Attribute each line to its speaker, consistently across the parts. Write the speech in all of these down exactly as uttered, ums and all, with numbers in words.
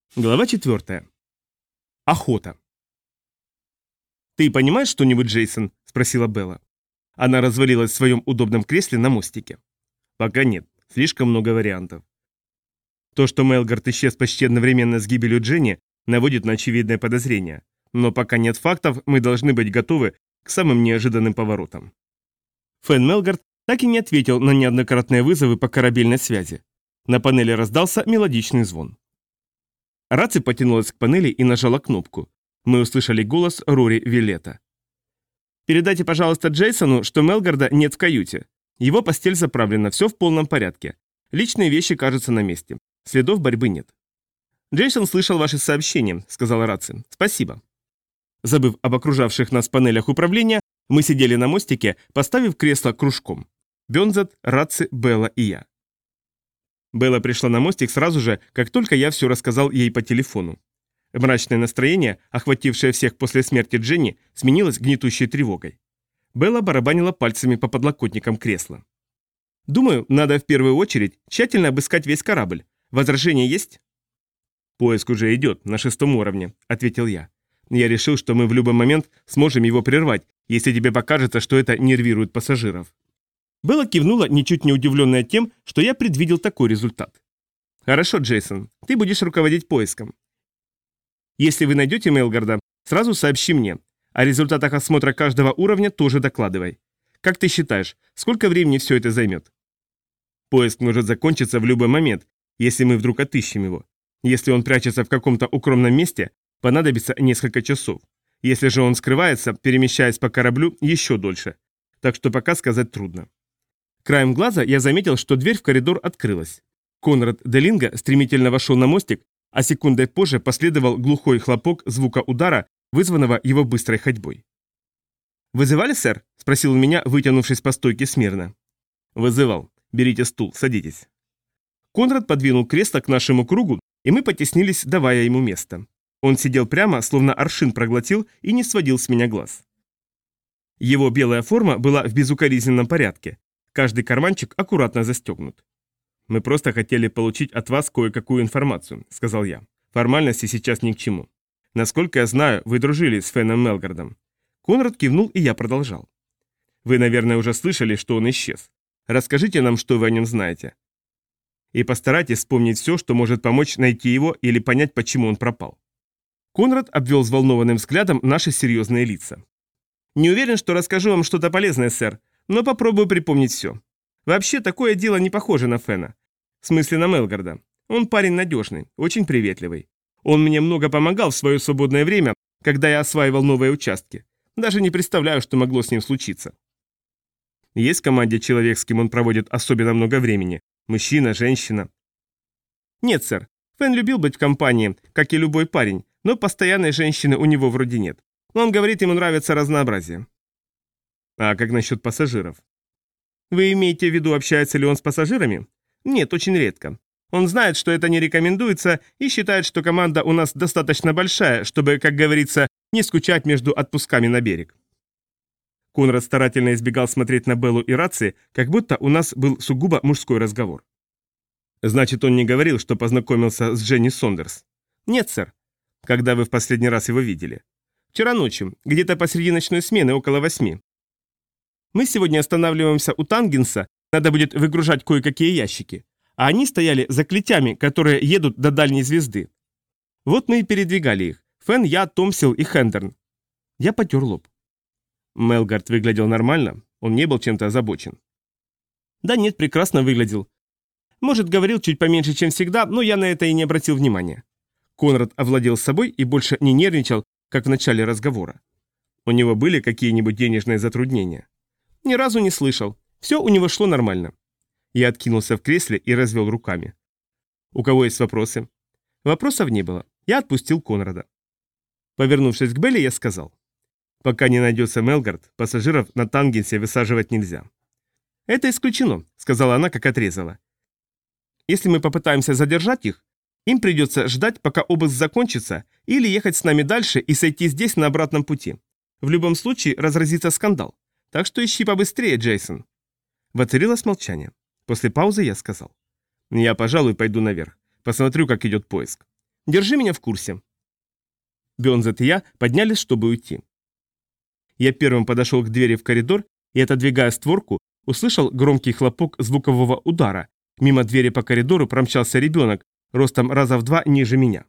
Speaker 1: Глава четвертая. Охота. «Ты понимаешь что-нибудь, Джейсон?» – спросила Белла. Она развалилась в своем удобном кресле на мостике. «Пока нет. Слишком много вариантов. То, что Мелгард исчез почти одновременно с гибелью Дженни, наводит на очевидное подозрение. Но пока нет фактов, мы должны быть готовы к самым неожиданным поворотам». Фэн Мелгард так и не ответил на неоднократные вызовы по корабельной связи. На панели раздался мелодичный звон. Раци потянулась к панели и нажала кнопку. Мы услышали голос Рори Виллета. «Передайте, пожалуйста, Джейсону, что Мелгарда нет в каюте. Его постель заправлена, все в полном порядке. Личные вещи кажутся на месте. Следов борьбы нет». «Джейсон слышал ваши сообщения», — сказала Раци. «Спасибо». Забыв об окружавших нас панелях управления, мы сидели на мостике, поставив кресло кружком. Бёнзет, Раци, Белла и я. Белла пришла на мостик сразу же, как только я все рассказал ей по телефону. Мрачное настроение, охватившее всех после смерти Дженни, сменилось гнетущей тревогой. Белла барабанила пальцами по подлокотникам кресла. «Думаю, надо в первую очередь тщательно обыскать весь корабль. Возражения есть?» «Поиск уже идет, на шестом уровне», — ответил я. «Я решил, что мы в любой момент сможем его прервать, если тебе покажется, что это нервирует пассажиров». Белла кивнула, ничуть не удивленная тем, что я предвидел такой результат. «Хорошо, Джейсон, ты будешь руководить поиском. Если вы найдете Мелгарда, сразу сообщи мне. О результатах осмотра каждого уровня тоже докладывай. Как ты считаешь, сколько времени все это займет?» «Поиск может закончиться в любой момент, если мы вдруг отыщем его. Если он прячется в каком-то укромном месте, понадобится несколько часов. Если же он скрывается, перемещаясь по кораблю, еще дольше. Так что пока сказать трудно». Краем глаза я заметил, что дверь в коридор открылась. Конрад Делинга стремительно вошел на мостик, а секундой позже последовал глухой хлопок звука удара, вызванного его быстрой ходьбой. «Вызывали, сэр?» – спросил он меня, вытянувшись по стойке смирно. «Вызывал. Берите стул, садитесь». Конрад подвинул кресло к нашему кругу, и мы потеснились, давая ему место. Он сидел прямо, словно аршин проглотил, и не сводил с меня глаз. Его белая форма была в безукоризненном порядке. Каждый карманчик аккуратно застегнут. «Мы просто хотели получить от вас кое-какую информацию», — сказал я. «Формальности сейчас ни к чему. Насколько я знаю, вы дружили с Фэном Мелгардом». Конрад кивнул, и я продолжал. «Вы, наверное, уже слышали, что он исчез. Расскажите нам, что вы о нем знаете. И постарайтесь вспомнить все, что может помочь найти его или понять, почему он пропал». Конрад обвел взволнованным взглядом наши серьезные лица. «Не уверен, что расскажу вам что-то полезное, сэр, но попробую припомнить все. Вообще, такое дело не похоже на Фэна. В смысле, на Мелгарда. Он парень надежный, очень приветливый. Он мне много помогал в свое свободное время, когда я осваивал новые участки. Даже не представляю, что могло с ним случиться». «Есть в команде человек, с кем он проводит особенно много времени? Мужчина, женщина?» «Нет, сэр. Фэн любил быть в компании, как и любой парень, но постоянной женщины у него вроде нет. Но он говорит, ему нравится разнообразие». «А как насчет пассажиров?» «Вы имеете в виду, общается ли он с пассажирами?» «Нет, очень редко. Он знает, что это не рекомендуется, и считает, что команда у нас достаточно большая, чтобы, как говорится, не скучать между отпусками на берег». Конрад старательно избегал смотреть на Беллу и Раци, как будто у нас был сугубо мужской разговор. «Значит, он не говорил, что познакомился с Дженни Сондерс?» «Нет, сэр». «Когда вы в последний раз его видели?» «Вчера ночью, где-то посреди ночной смены, около восьми. Мы сегодня останавливаемся у Тангенса, надо будет выгружать кое-какие ящики. А они стояли за клетями, которые едут до дальней звезды. Вот мы и передвигали их. Фэн, я, Томсил и Хендерн». Я потер лоб. Мелгард выглядел нормально, он не был чем-то озабочен. «Да нет, прекрасно выглядел. Может, говорил чуть поменьше, чем всегда, но я на это и не обратил внимания». Конрад овладел собой и больше не нервничал, как в начале разговора. «У него были какие-нибудь денежные затруднения?» «Ни разу не слышал. Все у него шло нормально». Я откинулся в кресле и развел руками. «У кого есть вопросы?» Вопросов не было. Я отпустил Конрада. Повернувшись к Белле, я сказал. «Пока не найдется Мелгард, пассажиров на Тангенсе высаживать нельзя». «Это исключено», — сказала она, как отрезала. «Если мы попытаемся задержать их, им придется ждать, пока обыск закончится, или ехать с нами дальше и сойти здесь на обратном пути. В любом случае разразится скандал. Так что ищи побыстрее, Джейсон». Воцарилось молчание. После паузы я сказал. «Я, пожалуй, пойду наверх. Посмотрю, как идет поиск». Держи меня в курсе». Бёрнзет и я поднялись, чтобы уйти. Я первым подошел к двери в коридор и, отодвигая створку, услышал громкий хлопок звукового удара. Мимо двери по коридору промчался ребенок, ростом раза в два ниже меня.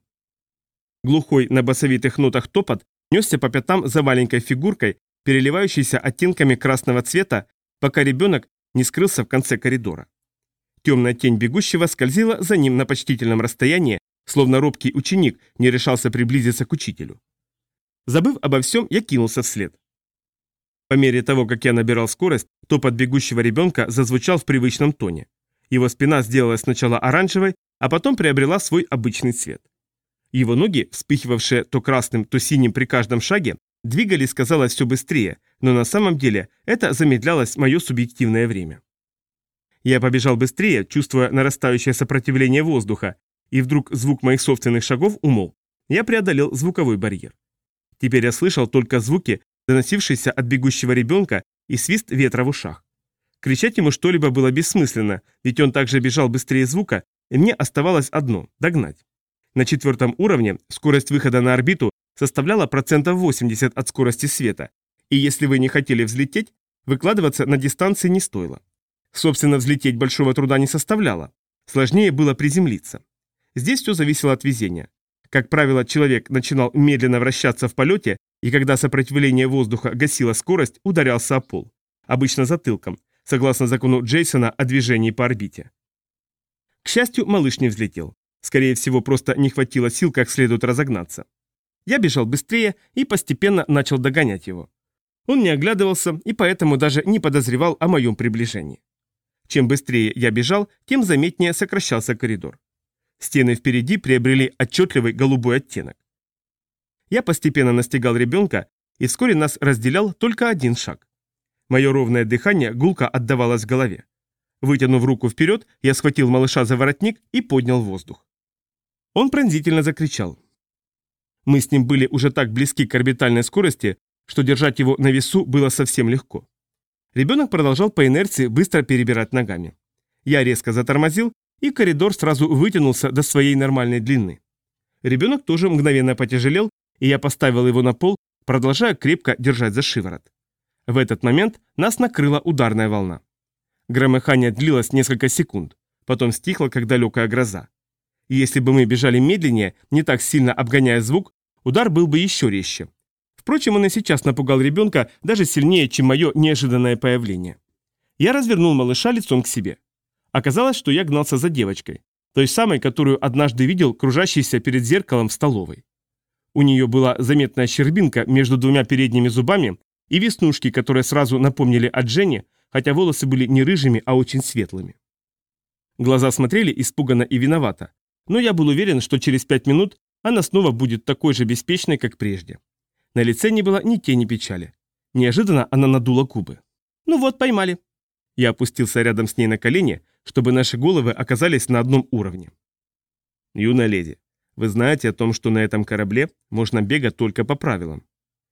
Speaker 1: Глухой на басовитых нотах топот несся по пятам за маленькой фигуркой, переливающейся оттенками красного цвета, пока ребенок не скрылся в конце коридора. Темная тень бегущего скользила за ним на почтительном расстоянии, словно робкий ученик не решался приблизиться к учителю. Забыв обо всем, я кинулся вслед. По мере того, как я набирал скорость, топот бегущего ребенка зазвучал в привычном тоне. Его спина сделалась сначала оранжевой, а потом приобрела свой обычный цвет. Его ноги, вспыхивавшие то красным, то синим при каждом шаге, двигались, казалось, все быстрее, но на самом деле это замедлялось мое субъективное время. Я побежал быстрее, чувствуя нарастающее сопротивление воздуха, и вдруг звук моих собственных шагов умолк. Я преодолел звуковой барьер. Теперь я слышал только звуки, доносившиеся от бегущего ребенка, и свист ветра в ушах. Кричать ему что-либо было бессмысленно, ведь он также бежал быстрее звука, и мне оставалось одно – догнать. На четвертом уровне скорость выхода на орбиту составляла процентов восемьдесят от скорости света, и если вы не хотели взлететь, выкладываться на дистанции не стоило. Собственно, взлететь большого труда не составляло. Сложнее было приземлиться. Здесь все зависело от везения. Как правило, человек начинал медленно вращаться в полете, и когда сопротивление воздуха гасило скорость, ударялся о пол. Обычно затылком, согласно закону Джейсона о движении по орбите. К счастью, малыш не взлетел. Скорее всего, просто не хватило сил как следует разогнаться. Я бежал быстрее и постепенно начал догонять его. Он не оглядывался и поэтому даже не подозревал о моем приближении. Чем быстрее я бежал, тем заметнее сокращался коридор. Стены впереди приобрели отчетливый голубой оттенок. Я постепенно настигал ребенка, и вскоре нас разделял только один шаг. Мое ровное дыхание гулко отдавалось в голове. Вытянув руку вперед, я схватил малыша за воротник и поднял воздух. Он пронзительно закричал. Мы с ним были уже так близки к орбитальной скорости, что держать его на весу было совсем легко. Ребенок продолжал по инерции быстро перебирать ногами. Я резко затормозил, и коридор сразу вытянулся до своей нормальной длины. Ребенок тоже мгновенно потяжелел, и я поставил его на пол, продолжая крепко держать за шиворот. В этот момент нас накрыла ударная волна. Громыхание длилось несколько секунд, потом стихло, как далекая гроза. И если бы мы бежали медленнее, не так сильно обгоняя звук, удар был бы еще резче. Впрочем, он и сейчас напугал ребенка даже сильнее, чем мое неожиданное появление. Я развернул малыша лицом к себе. Оказалось, что я гнался за девочкой, той самой, которую однажды видел, кружащейся перед зеркалом в столовой. У нее была заметная щербинка между двумя передними зубами и веснушки, которые сразу напомнили о Дженни, хотя волосы были не рыжими, а очень светлыми. Глаза смотрели испуганно и виновато, но я был уверен, что через пять минут она снова будет такой же беспечной, как прежде. На лице не было ни тени печали. Неожиданно она надула губы. «Ну вот, поймали». Я опустился рядом с ней на колени, чтобы наши головы оказались на одном уровне. «Юная леди, вы знаете о том, что на этом корабле можно бегать только по правилам?»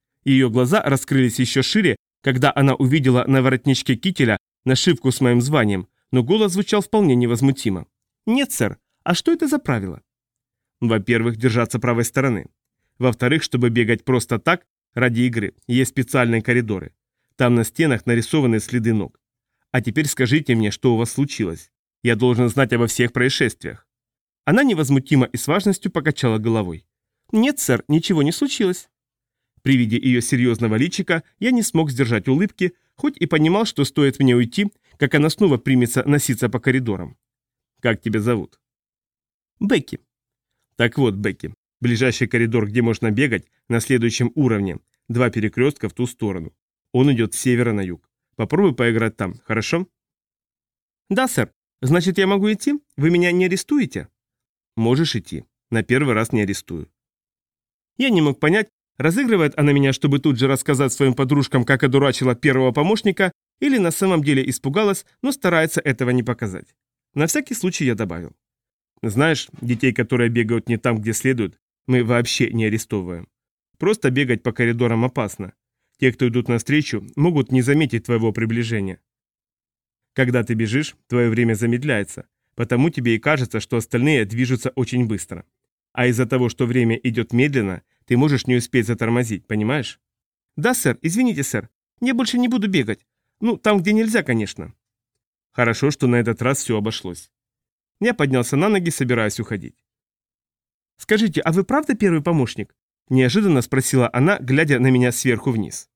Speaker 1: Ее глаза раскрылись еще шире, когда она увидела на воротничке кителя нашивку с моим званием, но голос звучал вполне невозмутимо. «Нет, сэр. А что это за правило?» «Во-первых, держаться правой стороны. Во-вторых, чтобы бегать просто так, ради игры, есть специальные коридоры. Там на стенах нарисованы следы ног. А теперь скажите мне, что у вас случилось. Я должен знать обо всех происшествиях». Она невозмутимо и с важностью покачала головой. «Нет, сэр, ничего не случилось». При виде ее серьезного личика я не смог сдержать улыбки, хоть и понимал, что стоит мне уйти, как она снова примется носиться по коридорам. «Как тебя зовут?» «Бекки». «Так вот, Бекки, ближайший коридор, где можно бегать, на следующем уровне, два перекрестка в ту сторону. Он идет с севера на юг. Попробуй поиграть там, хорошо?» «Да, сэр. Значит, я могу идти? Вы меня не арестуете?» «Можешь идти. На первый раз не арестую». Я не мог понять, разыгрывает она меня, чтобы тут же рассказать своим подружкам, как одурачила первого помощника, или на самом деле испугалась, но старается этого не показать. На всякий случай я добавил. «Знаешь, детей, которые бегают не там, где следует, мы вообще не арестовываем. Просто бегать по коридорам опасно. Те, кто идут навстречу, могут не заметить твоего приближения. Когда ты бежишь, твое время замедляется, потому тебе и кажется, что остальные движутся очень быстро. А из-за того, что время идет медленно, ты можешь не успеть затормозить, понимаешь?
Speaker 2: Да, сэр, извините, сэр. Я больше не буду бегать. Ну, там, где нельзя, конечно.
Speaker 1: Хорошо, что на этот раз все обошлось. Я поднялся на ноги, собираясь уходить.
Speaker 2: Скажите, а вы правда первый помощник?
Speaker 1: Неожиданно спросила она, глядя на меня сверху вниз.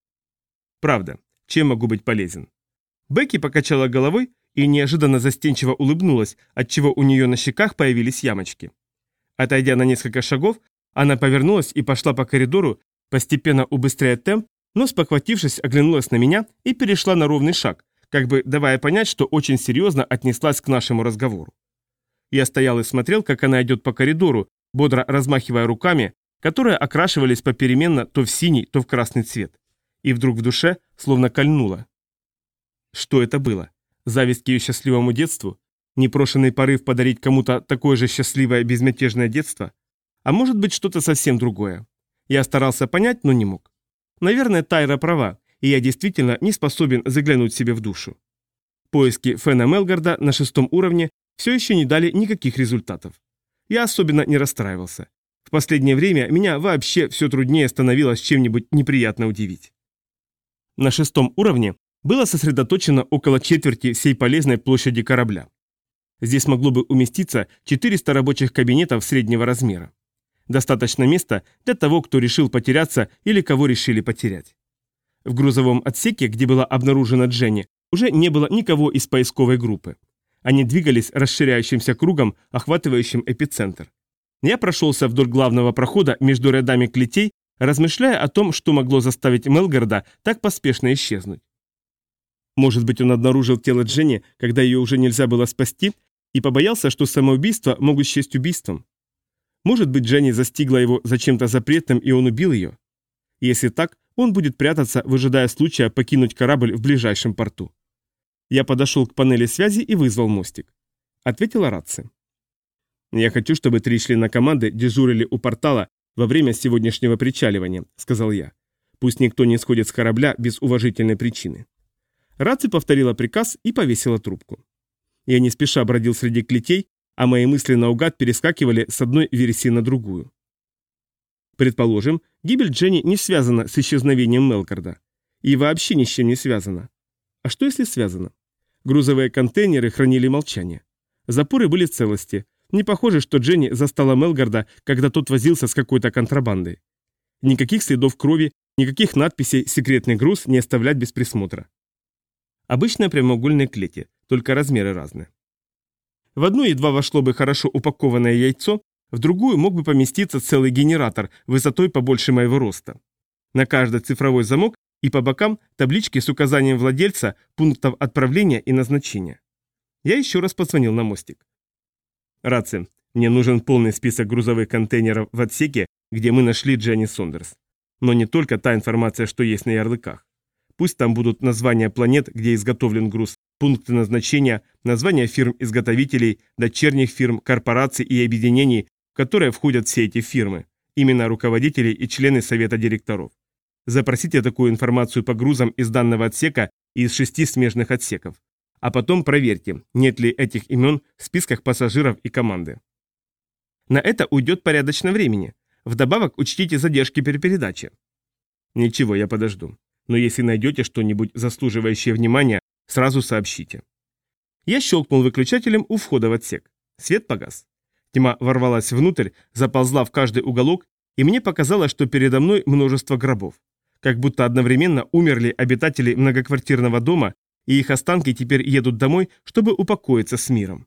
Speaker 1: Правда. Чем могу быть полезен? Бекки покачала головой и неожиданно застенчиво улыбнулась, отчего у нее на щеках появились ямочки. Отойдя на несколько шагов, она повернулась и пошла по коридору, постепенно убыстряя темп, но, спохватившись, оглянулась на меня и перешла на ровный шаг, как бы давая понять, что очень серьезно отнеслась к нашему разговору. Я стоял и смотрел, как она идет по коридору, бодро размахивая руками, которые окрашивались попеременно то в синий, то в красный цвет. И вдруг в душе словно кольнуло. Что это было? Зависть к ее счастливому детству? Непрошенный порыв подарить кому-то такое же счастливое безмятежное детство? А может быть что-то совсем другое? Я старался понять, но не мог. Наверное, Тайра права, и я действительно не способен заглянуть себе в душу. Поиски Фена Мелгарда на шестом уровне все еще не дали никаких результатов. Я особенно не расстраивался. В последнее время меня вообще все труднее становилось чем-нибудь неприятно удивить. На шестом уровне было сосредоточено около четверти всей полезной площади корабля. Здесь могло бы уместиться четыреста рабочих кабинетов среднего размера. Достаточно места для того, кто решил потеряться или кого решили потерять. В грузовом отсеке, где была обнаружена Дженни, уже не было никого из поисковой группы. Они двигались расширяющимся кругом, охватывающим эпицентр. Я прошелся вдоль главного прохода между рядами клетей, размышляя о том, что могло заставить Мелгарда так поспешно исчезнуть. Может быть, он обнаружил тело Дженни, когда ее уже нельзя было спасти, и побоялся, что самоубийства могут счесть убийством. Может быть, Дженни застигла его за чем-то запретным, и он убил ее. Если так, он будет прятаться, выжидая случая покинуть корабль в ближайшем порту. Я подошел к панели связи и вызвал мостик. Ответила рация. «Я хочу, чтобы три члена команды дежурили у портала во время сегодняшнего причаливания», — сказал я. «Пусть никто не сходит с корабля без уважительной причины». Рация повторила приказ и повесила трубку. Я не спеша бродил среди клетей, а мои мысли наугад перескакивали с одной версии на другую. Предположим, гибель Дженни не связана с исчезновением Мелгарда. И вообще ни с чем не связана. А что если связано? Грузовые контейнеры хранили молчание. Запоры были в целости. Не похоже, что Дженни застала Мелгарда, когда тот возился с какой-то контрабандой. Никаких следов крови, никаких надписей «Секретный груз» не оставлять без присмотра. Обычные прямоугольные клети, только размеры разные. В одну едва вошло бы хорошо упакованное яйцо, в другую мог бы поместиться целый генератор высотой побольше моего роста. На каждый цифровой замок и по бокам таблички с указанием владельца, пунктов отправления и назначения. Я еще раз позвонил на мостик. «Рация, мне нужен полный список грузовых контейнеров в отсеке, где мы нашли Дженни Сондерс. Но не только та информация, что есть на ярлыках. Пусть там будут названия планет, где изготовлен груз, пункты назначения, названия фирм-изготовителей, дочерних фирм, корпораций и объединений, в которые входят все эти фирмы, имена руководителей и члены совета директоров. Запросите такую информацию по грузам из данного отсека и из шести смежных отсеков. А потом проверьте, нет ли этих имен в списках пассажиров и команды. На это уйдет порядочно времени. Вдобавок учтите задержки при передаче». «Ничего, я подожду. Но если найдете что-нибудь заслуживающее внимания, сразу сообщите». Я щелкнул выключателем у входа в отсек. Свет погас. Тьма ворвалась внутрь, заползла в каждый уголок, и мне показалось, что передо мной множество гробов. Как будто одновременно умерли обитатели многоквартирного дома, и их останки теперь едут домой, чтобы упокоиться с миром.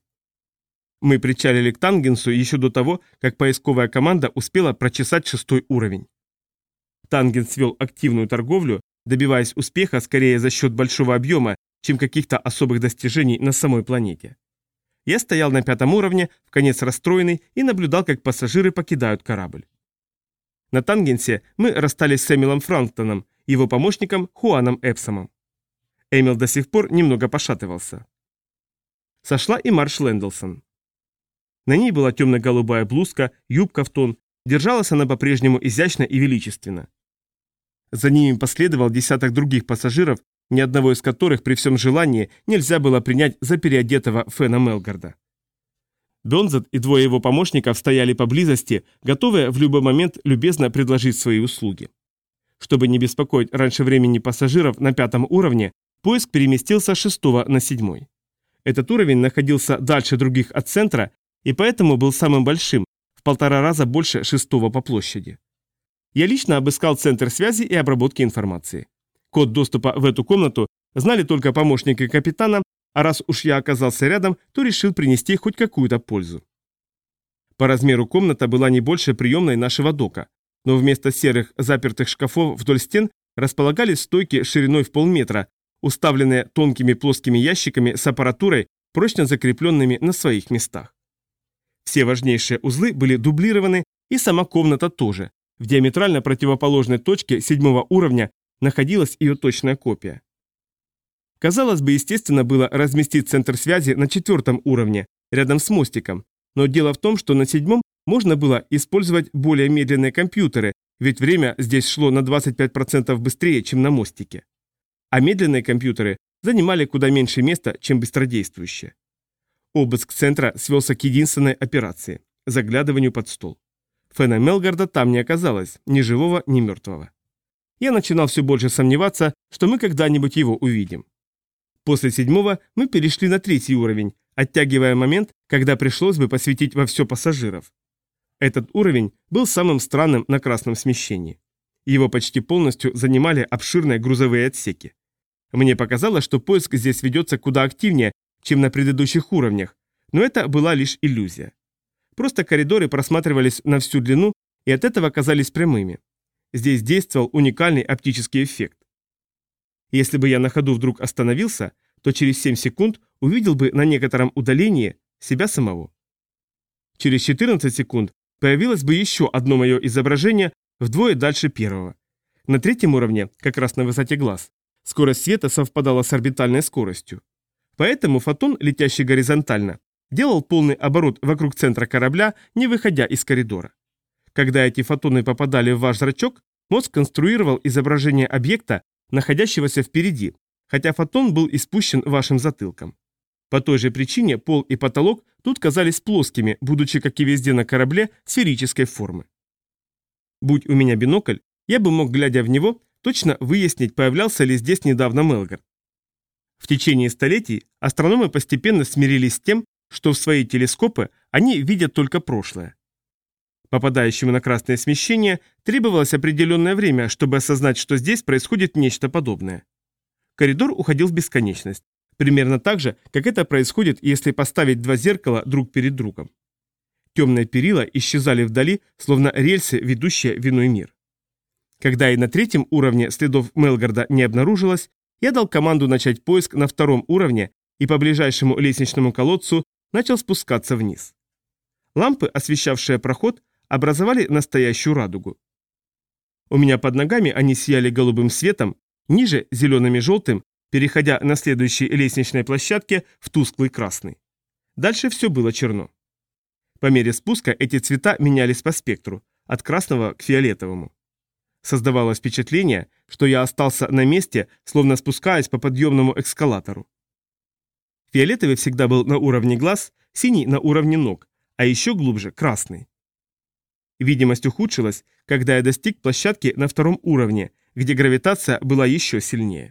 Speaker 1: Мы причалили к Тангенсу еще до того, как поисковая команда успела прочесать шестой уровень. Тангенс вел активную торговлю, добиваясь успеха скорее за счет большого объема, чем каких-то особых достижений на самой планете. Я стоял на пятом уровне, вконец расстроенный, и наблюдал, как пассажиры покидают корабль. На Тангенсе мы расстались с Эмилом Франктоном, его помощником Хуаном Эпсомом. Эмил до сих пор немного пошатывался. Сошла и Марш Лэндлсон. На ней была темно-голубая блузка, юбка в тон, держалась она по-прежнему изящно и величественно. За ними последовал десяток других пассажиров, ни одного из которых при всем желании нельзя было принять за переодетого Фена Мелгарда. Бёрнзет и двое его помощников стояли поблизости, готовые в любой момент любезно предложить свои услуги. Чтобы не беспокоить раньше времени пассажиров на пятом уровне, поиск переместился с шестого на седьмой. Этот уровень находился дальше других от центра и поэтому был самым большим, в полтора раза больше шестого по площади. Я лично обыскал центр связи и обработки информации. Код доступа в эту комнату знали только помощники капитана, а раз уж я оказался рядом, то решил принести хоть какую-то пользу. По размеру комната была не больше приемной нашего дока, но вместо серых запертых шкафов вдоль стен располагались стойки шириной в полметра, уставленные тонкими плоскими ящиками с аппаратурой, прочно закрепленными на своих местах. Все важнейшие узлы были дублированы, и сама комната тоже. В диаметрально противоположной точке седьмого уровня находилась ее точная копия. Казалось бы, естественно было разместить центр связи на четвертом уровне, рядом с мостиком, но дело в том, что на седьмом можно было использовать более медленные компьютеры, ведь время здесь шло на двадцать пять процентов быстрее, чем на мостике. А медленные компьютеры занимали куда меньше места, чем быстродействующие. Обыск центра свелся к единственной операции – заглядыванию под стол. Фена Мелгарда там не оказалось, ни живого, ни мертвого. Я начинал все больше сомневаться, что мы когда-нибудь его увидим. После седьмого мы перешли на третий уровень, оттягивая момент, когда пришлось бы посвятить во все пассажиров. Этот уровень был самым странным на красном смещении. Его почти полностью занимали обширные грузовые отсеки. Мне показалось, что поиск здесь ведется куда активнее, чем на предыдущих уровнях, но это была лишь иллюзия. Просто коридоры просматривались на всю длину и от этого казались прямыми. Здесь действовал уникальный оптический эффект. Если бы я на ходу вдруг остановился, то через семь секунд увидел бы на некотором удалении себя самого. Через четырнадцать секунд появилось бы еще одно мое изображение вдвое дальше первого. На третьем уровне, как раз на высоте глаз, скорость света совпадала с орбитальной скоростью. Поэтому фотон, летящий горизонтально, делал полный оборот вокруг центра корабля, не выходя из коридора. Когда эти фотоны попадали в ваш зрачок, мозг конструировал изображение объекта, находящегося впереди, хотя фотон был испущен вашим затылком. По той же причине пол и потолок тут казались плоскими, будучи, как и везде на корабле, сферической формы. Будь у меня бинокль, я бы мог, глядя в него, точно выяснить, появлялся ли здесь недавно Мелгард. В течение столетий астрономы постепенно смирились с тем, что в свои телескопы они видят только прошлое. Попадающему на красное смещение требовалось определенное время, чтобы осознать, что здесь происходит нечто подобное. Коридор уходил в бесконечность, примерно так же, как это происходит, если поставить два зеркала друг перед другом. Темные перила исчезали вдали, словно рельсы, ведущие в иной мир. Когда и на третьем уровне следов Мелгарда не обнаружилось, я дал команду начать поиск на втором уровне и по ближайшему лестничному колодцу начал спускаться вниз. Лампы, освещавшие проход, образовали настоящую радугу. У меня под ногами они сияли голубым светом, ниже – зеленым и желтым, переходя на следующей лестничной площадке в тусклый красный. Дальше все было черно. По мере спуска эти цвета менялись по спектру, от красного к фиолетовому. Создавалось впечатление, что я остался на месте, словно спускаясь по подъемному эскалатору. Фиолетовый всегда был на уровне глаз, синий на уровне ног, а еще глубже – красный. Видимость ухудшилась, когда я достиг площадки на втором уровне, где гравитация была еще сильнее.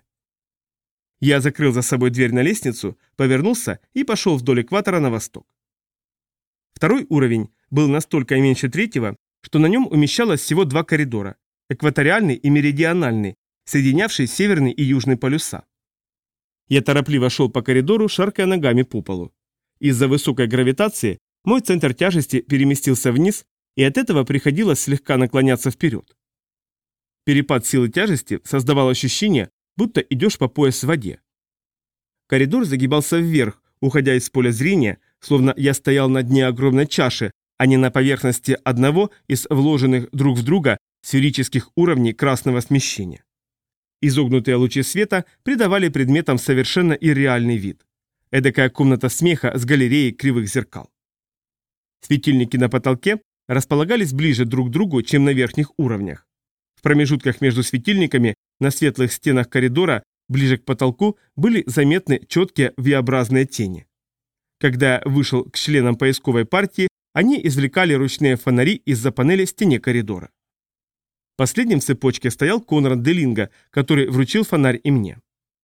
Speaker 1: Я закрыл за собой дверь на лестницу, повернулся и пошел вдоль экватора на восток. Второй уровень был настолько меньше третьего, что на нем умещалось всего два коридора – экваториальный и меридиональный, соединявший северный и южный полюса. Я торопливо шел по коридору, шаркая ногами по полу. Из-за высокой гравитации мой центр тяжести переместился вниз, и от этого приходилось слегка наклоняться вперед. Перепад силы тяжести создавал ощущение, будто идешь по пояс в воде. Коридор загибался вверх, уходя из поля зрения, словно я стоял на дне огромной чаши, а не на поверхности одного из вложенных друг в друга сферических уровней красного смещения. Изогнутые лучи света придавали предметам совершенно ирреальный вид. Эдакая комната смеха с галереей кривых зеркал. Светильники на потолке располагались ближе друг к другу, чем на верхних уровнях. В промежутках между светильниками на светлых стенах коридора, ближе к потолку, были заметны четкие V-образные тени. Когда я вышел к членам поисковой партии, они извлекали ручные фонари из-за панели в стене коридора. Последним в цепочке стоял Конрад Делинга, который вручил фонарь и мне.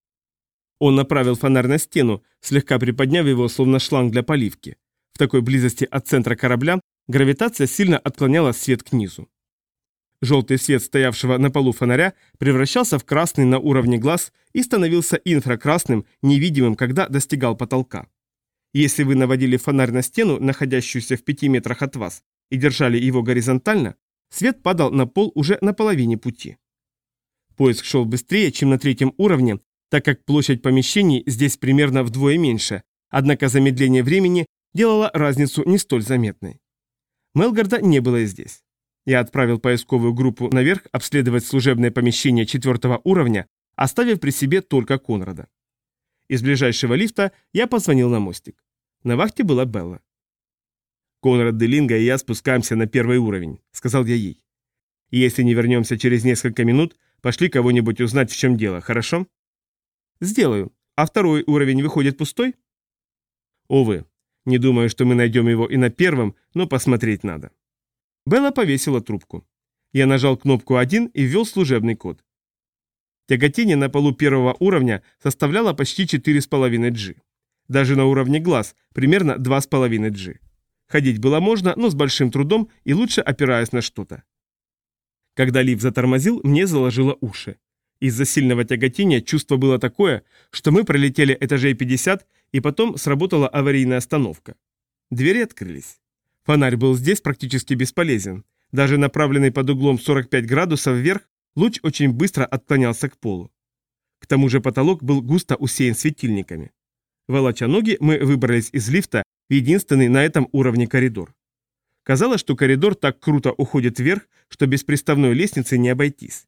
Speaker 1: Он направил фонарь на стену, слегка приподняв его, словно шланг для поливки. В такой близости от центра корабля гравитация сильно отклоняла свет к низу. Желтый свет стоявшего на полу фонаря превращался в красный на уровне глаз и становился инфракрасным, невидимым, когда достигал потолка. Если вы наводили фонарь на стену, находящуюся в пяти метрах от вас, и держали его горизонтально, свет падал на пол уже на половине пути. Поиск шел быстрее, чем на третьем уровне, так как площадь помещений здесь примерно вдвое меньше, однако замедление времени делало разницу не столь заметной. Мелгарда не было и здесь. Я отправил поисковую группу наверх обследовать служебное помещение четвертого уровня, оставив при себе только Конрада. Из ближайшего лифта я позвонил на мостик. На вахте была Белла. «Конрад Делинга и я спускаемся на первый уровень», — сказал я ей. «Если не вернемся через несколько минут, пошли кого-нибудь узнать, в чем дело, хорошо?» «Сделаю. А второй уровень выходит пустой?» «Увы. Не думаю, что мы найдем его и на первом, но посмотреть надо». Белла повесила трубку. Я нажал кнопку один и ввел служебный код. Тяготение на полу первого уровня составляло почти четыре с половиной джи. Даже на уровне глаз примерно два с половиной джи. Ходить было можно, но с большим трудом и лучше опираясь на что-то. Когда лифт затормозил, мне заложило уши. Из-за сильного тяготения чувство было такое, что мы пролетели этажей пятьдесят, и потом сработала аварийная остановка. Двери открылись. Фонарь был здесь практически бесполезен. Даже направленный под углом сорок пять градусов вверх, луч очень быстро отклонялся к полу. К тому же потолок был густо усеян светильниками. Волоча ноги, мы выбрались из лифта в единственный на этом уровне коридор. Казалось, что коридор так круто уходит вверх, что без приставной лестницы не обойтись.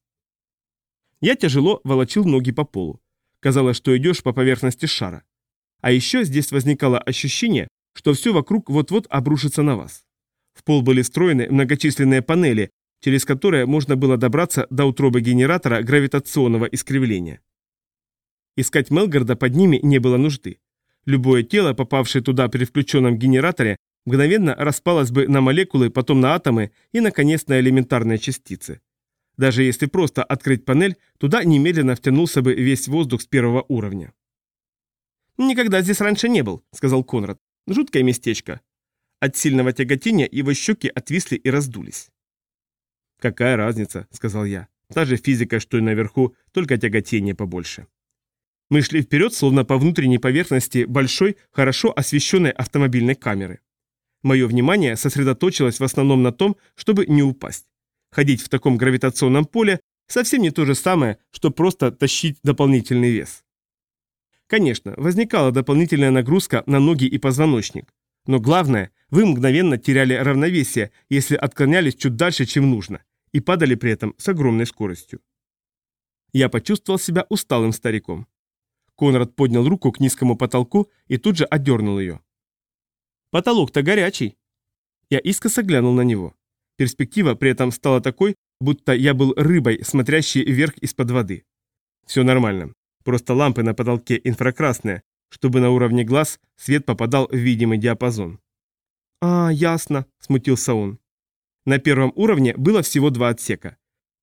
Speaker 1: Я тяжело волочил ноги по полу. Казалось, что идешь по поверхности шара. А еще здесь возникало ощущение, что все вокруг вот-вот обрушится на вас. В пол были встроены многочисленные панели, через которые можно было добраться до утробы генератора гравитационного искривления. Искать Мелгарда под ними не было нужды. Любое тело, попавшее туда при включенном генераторе, мгновенно распалось бы на молекулы, потом на атомы и, наконец, на элементарные частицы. Даже если просто открыть панель, туда немедленно втянулся бы весь воздух с первого уровня. «Никогда здесь раньше не был», — сказал Конрад. «Жуткое местечко». От сильного тяготения его щеки отвисли и раздулись. «Какая разница», — сказал я. «Та же физика, что и наверху, только тяготение побольше». Мы шли вперед, словно по внутренней поверхности большой, хорошо освещенной автомобильной камеры. Мое внимание сосредоточилось в основном на том, чтобы не упасть. Ходить в таком гравитационном поле совсем не то же самое, что просто тащить дополнительный вес. Конечно, возникала дополнительная нагрузка на ноги и позвоночник. Но главное, вы мгновенно теряли равновесие, если отклонялись чуть дальше, чем нужно, и падали при этом с огромной скоростью. Я почувствовал себя усталым стариком. Конрад поднял руку к низкому потолку и тут же отдернул ее. «Потолок-то горячий!» Я искоса глянул на него. Перспектива при этом стала такой, будто я был рыбой, смотрящей вверх из-под воды. «Все нормально. Просто лампы на потолке инфракрасные, чтобы на уровне глаз свет попадал в видимый диапазон». «А, ясно», — смутился он. На первом уровне было всего два отсека.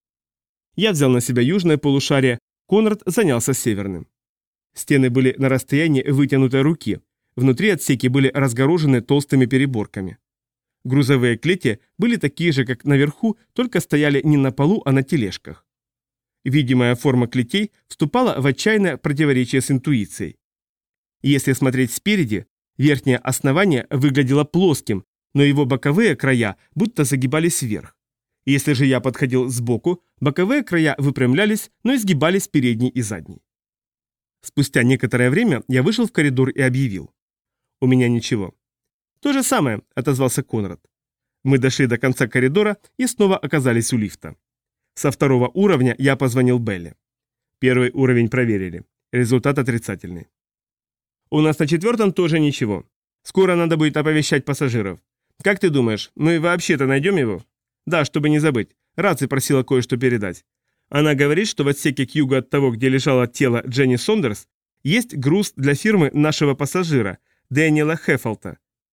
Speaker 1: Я взял на себя южное полушарие, Конрад занялся северным. Стены были на расстоянии вытянутой руки, внутри отсеки были разгорожены толстыми переборками. Грузовые клети были такие же, как наверху, только стояли не на полу, а на тележках. Видимая форма клетей вступала в отчаянное противоречие с интуицией. Если смотреть спереди, верхнее основание выглядело плоским, но его боковые края будто загибались вверх. Если же я подходил сбоку, боковые края выпрямлялись, но изгибались передний и задний. Спустя некоторое время я вышел в коридор и объявил. «У меня ничего». «То же самое», — отозвался Конрад. Мы дошли до конца коридора и снова оказались у лифта. Со второго уровня я позвонил Белле. Первый уровень проверили. Результат отрицательный. «У нас на четвертом тоже ничего. Скоро надо будет оповещать пассажиров. Как ты думаешь, мы вообще-то найдем его?» «Да, чтобы не забыть. Раци просила кое-что передать. Она говорит, что в отсеке к югу от того, где лежало тело Дженни Сондерс, есть груз для фирмы нашего пассажира, Дэниела Хеффолта.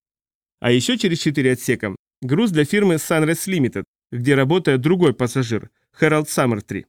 Speaker 1: А еще через четыре отсека груз для фирмы Sunrise Limited, где работает другой пассажир, Хэролд Саммертри.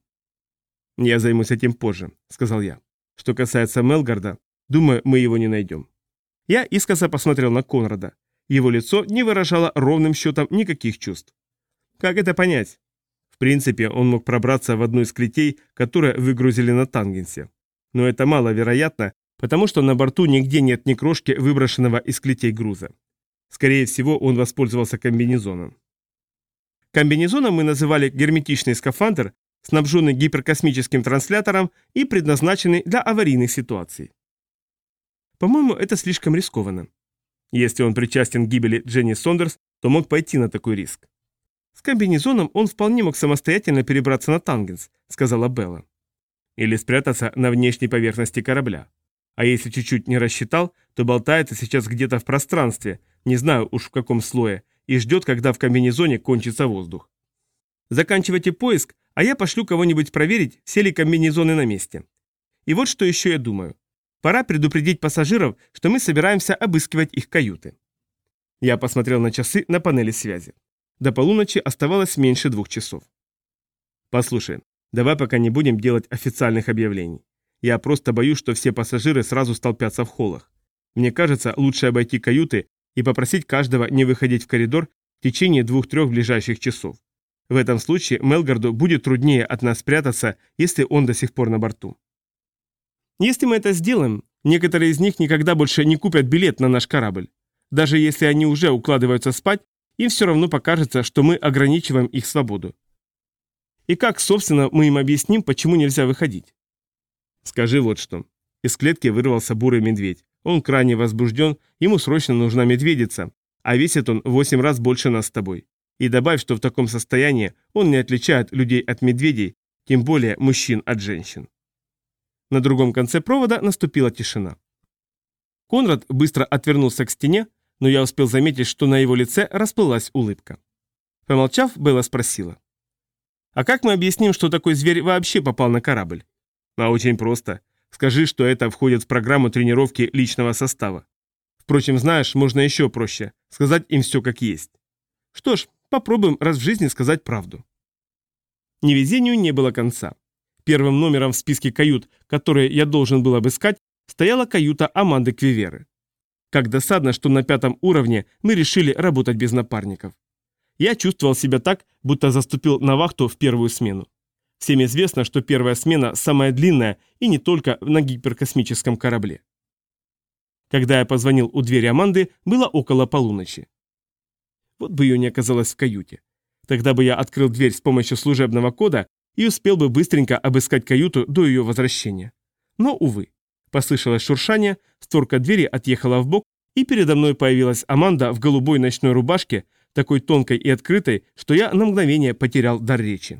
Speaker 1: «Я займусь этим позже», — сказал я. «Что касается Мелгарда, думаю, мы его не найдем». Я искоса посмотрел на Конрада. Его лицо не выражало ровным счетом никаких чувств. Как это понять? В принципе, он мог пробраться в одну из клетей, которые выгрузили на Тангенсе. Но это маловероятно, потому что на борту нигде нет ни крошки выброшенного из клетей груза. Скорее всего, он воспользовался комбинезоном. Комбинезоном мы называли герметичный скафандр, снабженный гиперкосмическим транслятором и предназначенный для аварийных ситуаций. По-моему, это слишком рискованно. Если он причастен к гибели Дженни Сондерс, то мог пойти на такой риск. С комбинезоном он вполне мог самостоятельно перебраться на Тангенс, сказала Белла. Или спрятаться на внешней поверхности корабля. А если чуть-чуть не рассчитал, то болтается сейчас где-то в пространстве, не знаю уж в каком слое, и ждет, когда в комбинезоне кончится воздух. Заканчивайте поиск, а я пошлю кого-нибудь проверить, все ли комбинезоны на месте. И вот что еще я думаю. Пора предупредить пассажиров, что мы собираемся обыскивать их каюты. Я посмотрел на часы на панели связи. До полуночи оставалось меньше двух часов. Послушай, давай пока не будем делать официальных объявлений. Я просто боюсь, что все пассажиры сразу столпятся в холлах. Мне кажется, лучше обойти каюты и попросить каждого не выходить в коридор в течение двух-трех ближайших часов. В этом случае Мелгарду будет труднее от нас спрятаться, если он до сих пор на борту. Если мы это сделаем, некоторые из них никогда больше не купят билет на наш корабль. Даже если они уже укладываются спать, им все равно покажется, что мы ограничиваем их свободу. И как, собственно, мы им объясним, почему нельзя выходить? Скажи вот что. Из клетки вырвался бурый медведь. Он крайне возбужден, ему срочно нужна медведица, а весит он в восемь раз больше нас с тобой. И добавь, что в таком состоянии он не отличает людей от медведей, тем более мужчин от женщин. На другом конце провода наступила тишина. Конрад быстро отвернулся к стене, но я успел заметить, что на его лице расплылась улыбка. Помолчав, Белла спросила. «А как мы объясним, что такой зверь вообще попал на корабль?» «А очень просто. Скажи, что это входит в программу тренировки личного состава. Впрочем, знаешь, можно еще проще. Сказать им все как есть. Что ж, попробуем раз в жизни сказать правду». Невезению не было конца. Первым номером в списке кают, которые я должен был обыскать, стояла каюта Аманды Квиверы. Как досадно, что на пятом уровне мы решили работать без напарников. Я чувствовал себя так, будто заступил на вахту в первую смену. Всем известно, что первая смена самая длинная и не только на гиперкосмическом корабле. Когда я позвонил у двери Аманды, было около полуночи. Вот бы ее не оказалось в каюте. Тогда бы я открыл дверь с помощью служебного кода и успел бы быстренько обыскать каюту до ее возвращения. Но, увы, послышалось шуршание, створка двери отъехала вбок, и передо мной появилась Аманда в голубой ночной рубашке, такой тонкой и открытой, что я на мгновение потерял дар речи.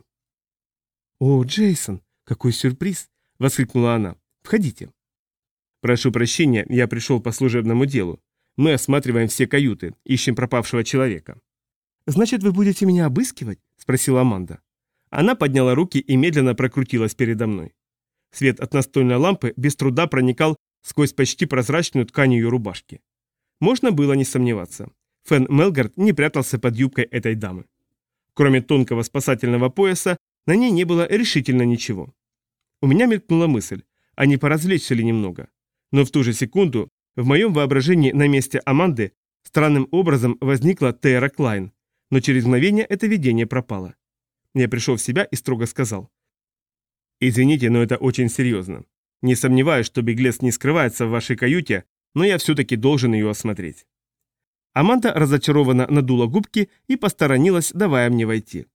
Speaker 1: «О, Джейсон, какой сюрприз!» — воскликнула она. «Входите». «Прошу прощения, я пришел по служебному делу. Мы осматриваем все каюты, ищем пропавшего человека». «Значит, вы будете меня обыскивать?» — спросила Аманда. Она подняла руки и медленно прокрутилась передо мной. Свет от настольной лампы без труда проникал сквозь почти прозрачную ткань ее рубашки. Можно было не сомневаться. Фен Мелгард не прятался под юбкой этой дамы. Кроме тонкого спасательного пояса, на ней не было решительно ничего. У меня мелькнула мысль, а не поразвлечься ли немного. Но в ту же секунду в моем воображении на месте Аманды странным образом возникла Тейра Клайн, но через мгновение это видение пропало. Я пришел в себя и строго сказал. «Извините, но это очень серьезно. Не сомневаюсь, что беглец не скрывается в вашей каюте, но я все-таки должен ее осмотреть». Аманда разочарованно надула губки и посторонилась, давая мне войти.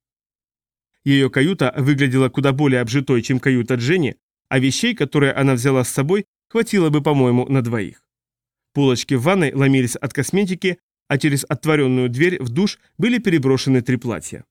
Speaker 1: Ее каюта выглядела куда более обжитой, чем каюта Дженни, а вещей, которые она взяла с собой, хватило бы, по-моему, на двоих. Полочки в ванной ломились от косметики, а через отворенную дверь в душ были переброшены три платья.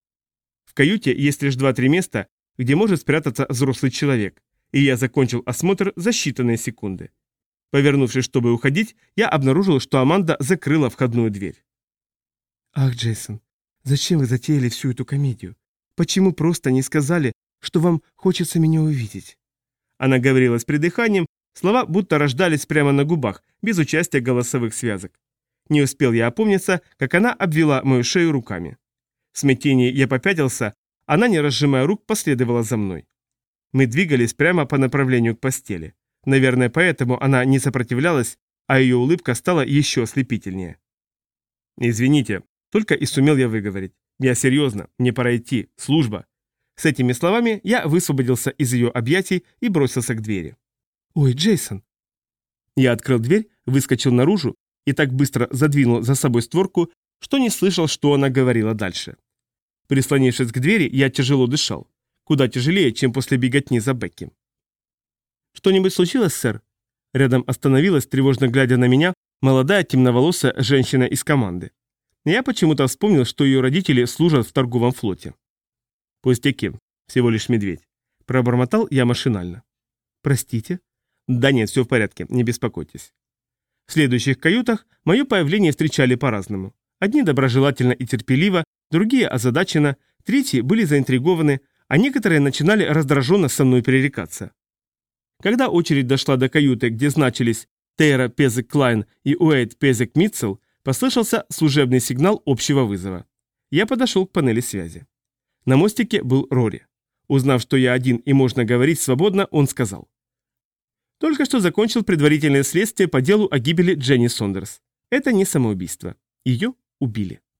Speaker 1: В каюте есть лишь два-три места, где может спрятаться взрослый человек, и я закончил осмотр за считанные секунды. Повернувшись, чтобы уходить, я обнаружил, что Аманда закрыла входную дверь. «Ах, Джейсон, зачем вы затеяли всю эту комедию? Почему просто не сказали, что вам хочется меня увидеть?» Она говорила с придыханием, Слова будто рождались прямо на губах, без участия голосовых связок. Не успел я опомниться, как она обвела мою шею руками. В смятении я попятился, она, не разжимая рук, последовала за мной. Мы двигались прямо по направлению к постели. Наверное, поэтому она не сопротивлялась, а ее улыбка стала еще ослепительнее. «Извините», только и сумел я выговорить. «Я серьезно, мне пора идти, служба». С этими словами я высвободился из ее объятий и бросился к двери.
Speaker 2: «Ой, Джейсон!»
Speaker 1: Я открыл дверь, выскочил наружу и так быстро задвинул за собой створку, что не слышал, что она говорила дальше. Прислонившись к двери, я тяжело дышал. Куда тяжелее, чем после беготни за Бекки. «Что-нибудь случилось, сэр?» Рядом остановилась, тревожно глядя на меня, молодая темноволосая женщина из команды. Я почему-то вспомнил, что ее родители служат в торговом флоте. «Пустяки, всего лишь медведь», – пробормотал я машинально.
Speaker 2: «Простите?»
Speaker 1: «Да нет, все в порядке, не беспокойтесь». В следующих каютах мое появление встречали по-разному. Одни доброжелательно и терпеливо, другие озадаченно, третьи были заинтригованы, а некоторые начинали раздраженно со мной перерекаться. Когда очередь дошла до каюты, где значились Тейра Пезек Клайн и Уэйд Пезек Митцел, послышался служебный сигнал общего вызова. Я подошел к панели связи. На мостике был Рори. Узнав, что я один и можно говорить свободно, он сказал: «Только что закончил предварительное следствие по делу о гибели Дженни Сондерс. Это не самоубийство. Ее убили».